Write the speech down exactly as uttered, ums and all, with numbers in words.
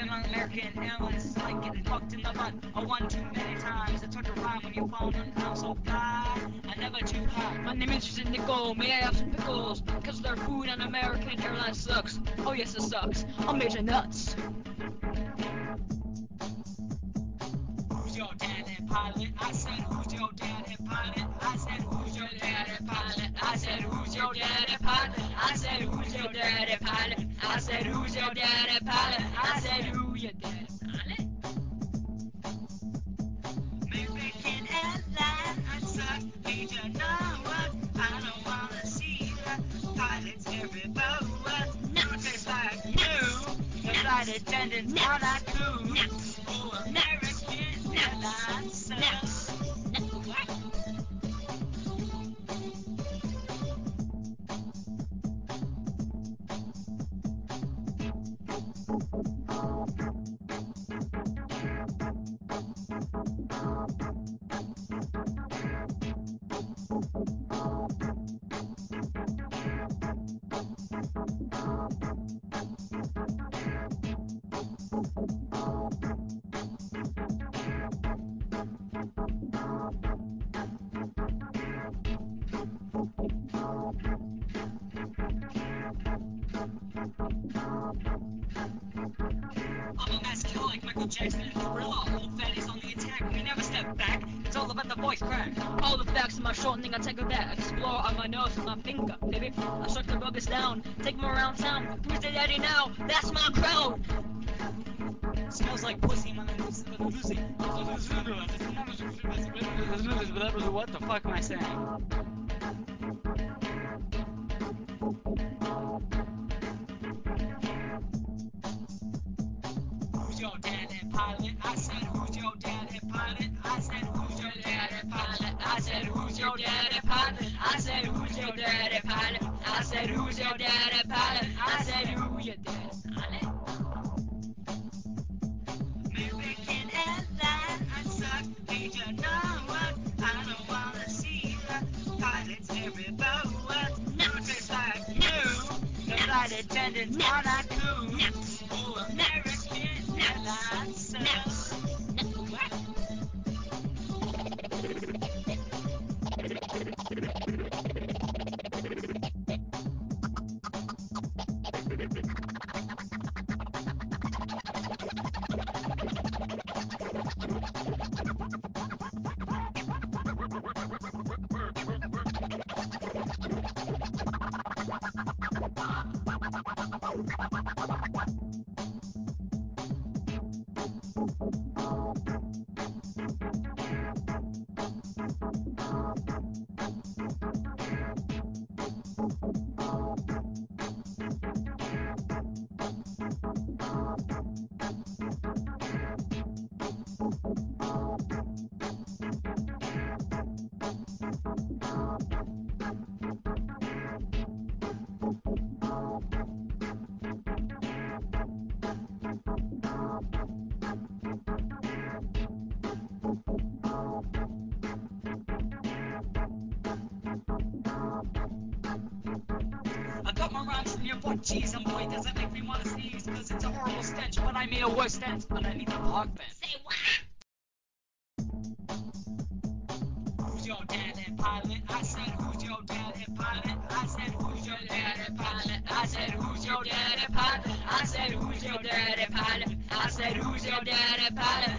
been on American Airlines. It's like getting fucked in the butt. A one too many times. It's hard to rhyme when you fall on. I'm so fly. I never too high. My name is Jason Nickel. May I have some pickles? Cause their food on American Airlines sucks. Oh yes, it sucks. I'm Major Nuts. Who's your daddy pilot? I said, who's your daddy pilot? I said, who's your daddy pilot? I said, who's your daddy pilot? I said, who's your daddy pilot? I said, who's your daddy pilot? I said, who your daddy pilot? American Airlines, I suck. Need you know what? I don't wanna see the pilots every boat. No taste like you. The flight attendants are not cool. Oh, American Airlines sucks. I'm a mass killer like Michael Jackson and Thriller. Old fatties on the attack, we never step back. It's all about the voice crack. All the facts in my shortening, I tackle that. Explore on my nose with my finger, baby. I start to rub this down, take them around town. Who's the daddy now? That's my crowd. Smells like pussy, my name is Lucy. What the fuck am I saying? Who's your daddy pilot? I said, who's your daddy pilot? I said, who's your daddy pilot? I said, who's your daddy pilot? I said, who's your daddy pilot? I said, who's your daddy pilot? I said, who your daddy pilot? American Airlines, I suck. Need you know what? I don't wanna see the pilots every boat. No taste like you. The flight attendants are not cool. Oh, American Airlines sucks. I got my rhymes from your butt cheese, and boy, does it make me wanna sneeze. Cause it's a horrible stench, but I made a worse stench underneath the park bench. Say what? Who's your daddy pilot? I said, who's your daddy pilot? I said, who's your daddy pilot? I said, who's your daddy pilot? I said, who's your daddy pilot? I said, who's your daddy pilot?